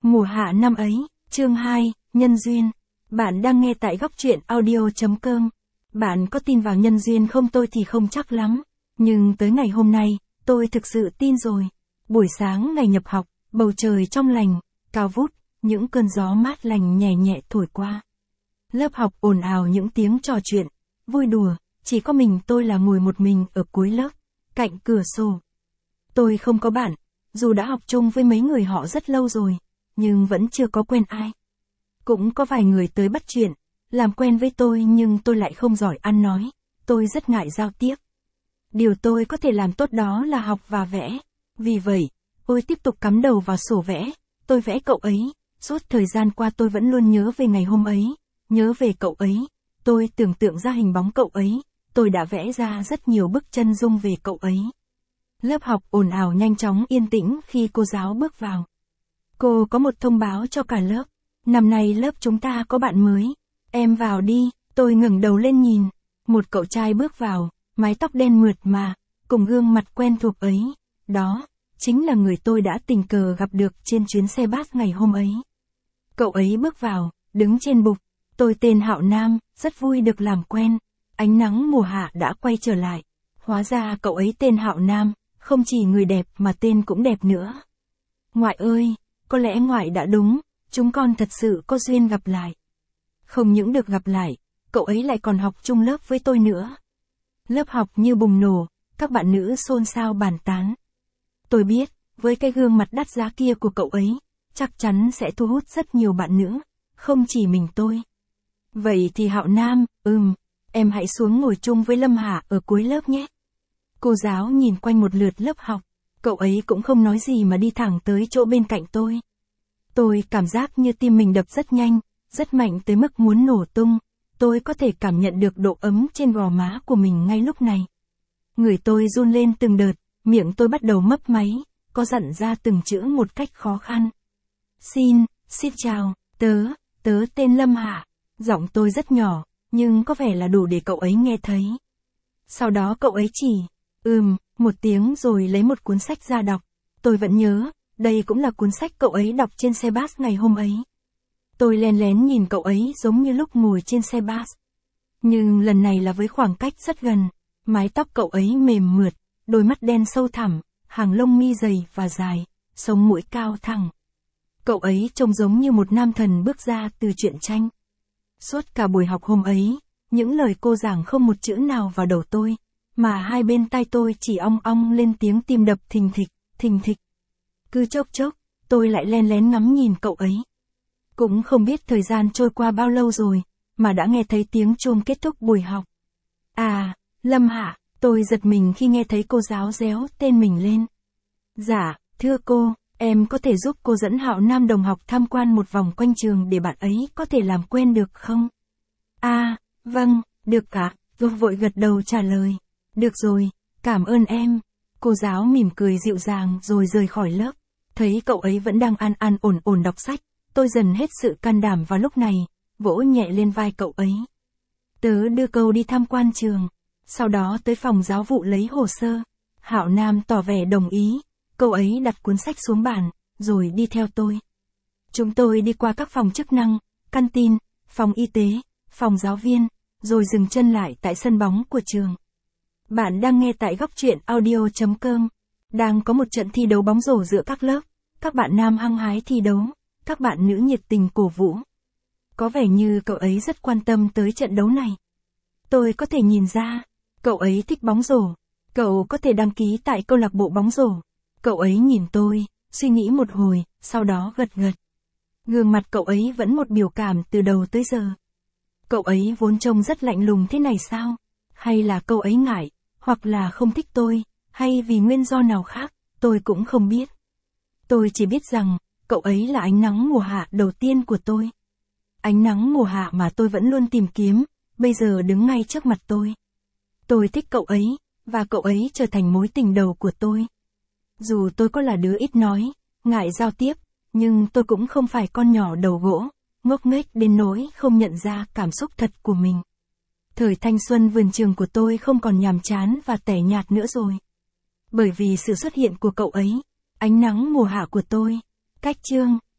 Mùa hạ năm ấy, chương 2, nhân duyên. Bạn đang nghe tại góc truyện audio.com. Bạn có tin vào nhân duyên không? Tôi thì không chắc lắm. Nhưng tới ngày hôm nay, tôi thực sự tin rồi. Buổi sáng ngày nhập học, bầu trời trong lành, cao vút, những cơn gió mát lành nhẹ nhẹ thổi qua. Lớp học ồn ào những tiếng trò chuyện, vui đùa, chỉ có mình tôi là ngồi một mình ở cuối lớp, cạnh cửa sổ. Tôi không có bạn, dù đã học chung với mấy người họ rất lâu rồi, nhưng vẫn chưa có quen ai. Cũng có vài người tới bắt chuyện, làm quen với tôi nhưng tôi lại không giỏi ăn nói, tôi rất ngại giao tiếp. Điều tôi có thể làm tốt đó là học và vẽ. Vì vậy, tôi tiếp tục cắm đầu vào sổ vẽ, tôi vẽ cậu ấy, suốt thời gian qua tôi vẫn luôn nhớ về ngày hôm ấy, nhớ về cậu ấy, tôi tưởng tượng ra hình bóng cậu ấy, tôi đã vẽ ra rất nhiều bức chân dung về cậu ấy. Lớp học ồn ào nhanh chóng yên tĩnh khi cô giáo bước vào. Cô có một thông báo cho cả lớp. Năm nay lớp chúng ta có bạn mới. Em vào đi, tôi ngẩng đầu lên nhìn. Một cậu trai bước vào, mái tóc đen mượt mà, cùng gương mặt quen thuộc ấy. Đó, chính là người tôi đã tình cờ gặp được trên chuyến xe bus ngày hôm ấy. Cậu ấy bước vào, đứng trên bục. Tôi tên Hạo Nam, rất vui được làm quen. Ánh nắng mùa hạ đã quay trở lại. Hóa ra cậu ấy tên Hạo Nam, không chỉ người đẹp mà tên cũng đẹp nữa. Ngoại ơi, có lẽ ngoại đã đúng, chúng con thật sự có duyên gặp lại. Không những được gặp lại, cậu ấy lại còn học chung lớp với tôi nữa. Lớp học như bùng nổ, các bạn nữ xôn xao bàn tán. Tôi biết, với cái gương mặt đắt giá kia của cậu ấy, chắc chắn sẽ thu hút rất nhiều bạn nữ, không chỉ mình tôi. Vậy thì Hạo Nam, em hãy xuống ngồi chung với Lâm Hạ ở cuối lớp nhé. Cô giáo nhìn quanh một lượt lớp học, cậu ấy cũng không nói gì mà đi thẳng tới chỗ bên cạnh tôi. Tôi cảm giác như tim mình đập rất nhanh, rất mạnh tới mức muốn nổ tung, tôi có thể cảm nhận được độ ấm trên gò má của mình ngay lúc này. Người tôi run lên từng đợt, miệng tôi bắt đầu mấp máy, có dặn ra từng chữ một cách khó khăn. Xin chào, tớ tên Lâm Hạ. Giọng tôi rất nhỏ, nhưng có vẻ là đủ để cậu ấy nghe thấy. Sau đó cậu ấy chỉ, một tiếng rồi lấy một cuốn sách ra đọc. Tôi vẫn nhớ, đây cũng là cuốn sách cậu ấy đọc trên xe bus ngày hôm ấy. Tôi len lén nhìn cậu ấy giống như lúc ngồi trên xe bus. Nhưng lần này là với khoảng cách rất gần. Mái tóc cậu ấy mềm mượt, đôi mắt đen sâu thẳm, hàng lông mi dày và dài, sống mũi cao thẳng. Cậu ấy trông giống như một nam thần bước ra từ truyện tranh. Suốt cả buổi học hôm ấy, những lời cô giảng không một chữ nào vào đầu tôi, mà hai bên tai tôi chỉ ong ong lên tiếng tim đập thình thịch. Cứ chốc chốc, tôi lại len lén ngắm nhìn cậu ấy. Cũng không biết thời gian trôi qua bao lâu rồi, mà đã nghe thấy tiếng chuông kết thúc buổi học. À, Lâm Hạ, tôi giật mình khi nghe thấy cô giáo réo tên mình lên. Dạ, thưa cô, em có thể giúp cô dẫn Hạo Nam đồng học tham quan một vòng quanh trường để bạn ấy có thể làm quen được không? À, vâng, được ạ, tôi vội gật đầu trả lời. Được rồi, cảm ơn em. Cô giáo mỉm cười dịu dàng rồi rời khỏi lớp. Thấy cậu ấy vẫn đang an ổn đọc sách, tôi dần hết sự can đảm vào lúc này, vỗ nhẹ lên vai cậu ấy. Tớ đưa cậu đi tham quan trường, sau đó tới phòng giáo vụ lấy hồ sơ. Hạo Nam tỏ vẻ đồng ý, cậu ấy đặt cuốn sách xuống bàn, rồi đi theo tôi. Chúng tôi đi qua các phòng chức năng, căn tin, phòng y tế, phòng giáo viên, rồi dừng chân lại tại sân bóng của trường. Bạn đang nghe tại góc truyện audio.com. Đang có một trận thi đấu bóng rổ giữa các lớp. Các bạn nam hăng hái thi đấu, các bạn nữ nhiệt tình cổ vũ. Có vẻ như cậu ấy rất quan tâm tới trận đấu này. Tôi có thể nhìn ra, cậu ấy thích bóng rổ. Cậu có thể đăng ký tại câu lạc bộ bóng rổ. Cậu ấy nhìn tôi, suy nghĩ một hồi, sau đó gật gật. Gương mặt cậu ấy vẫn một biểu cảm từ đầu tới giờ. Cậu ấy vốn trông rất lạnh lùng thế này sao? Hay là cậu ấy ngại, hoặc là không thích tôi, hay vì nguyên do nào khác, tôi cũng không biết. Tôi chỉ biết rằng, cậu ấy là ánh nắng mùa hạ đầu tiên của tôi. Ánh nắng mùa hạ mà tôi vẫn luôn tìm kiếm, bây giờ đứng ngay trước mặt tôi. Tôi thích cậu ấy, và cậu ấy trở thành mối tình đầu của tôi. Dù tôi có là đứa ít nói, ngại giao tiếp, nhưng tôi cũng không phải con nhỏ đầu gỗ, ngốc nghếch đến nỗi không nhận ra cảm xúc thật của mình. Thời thanh xuân vườn trường của tôi không còn nhàm chán và tẻ nhạt nữa rồi. Bởi vì sự xuất hiện của cậu ấy, ánh nắng mùa hạ của tôi, cách chương.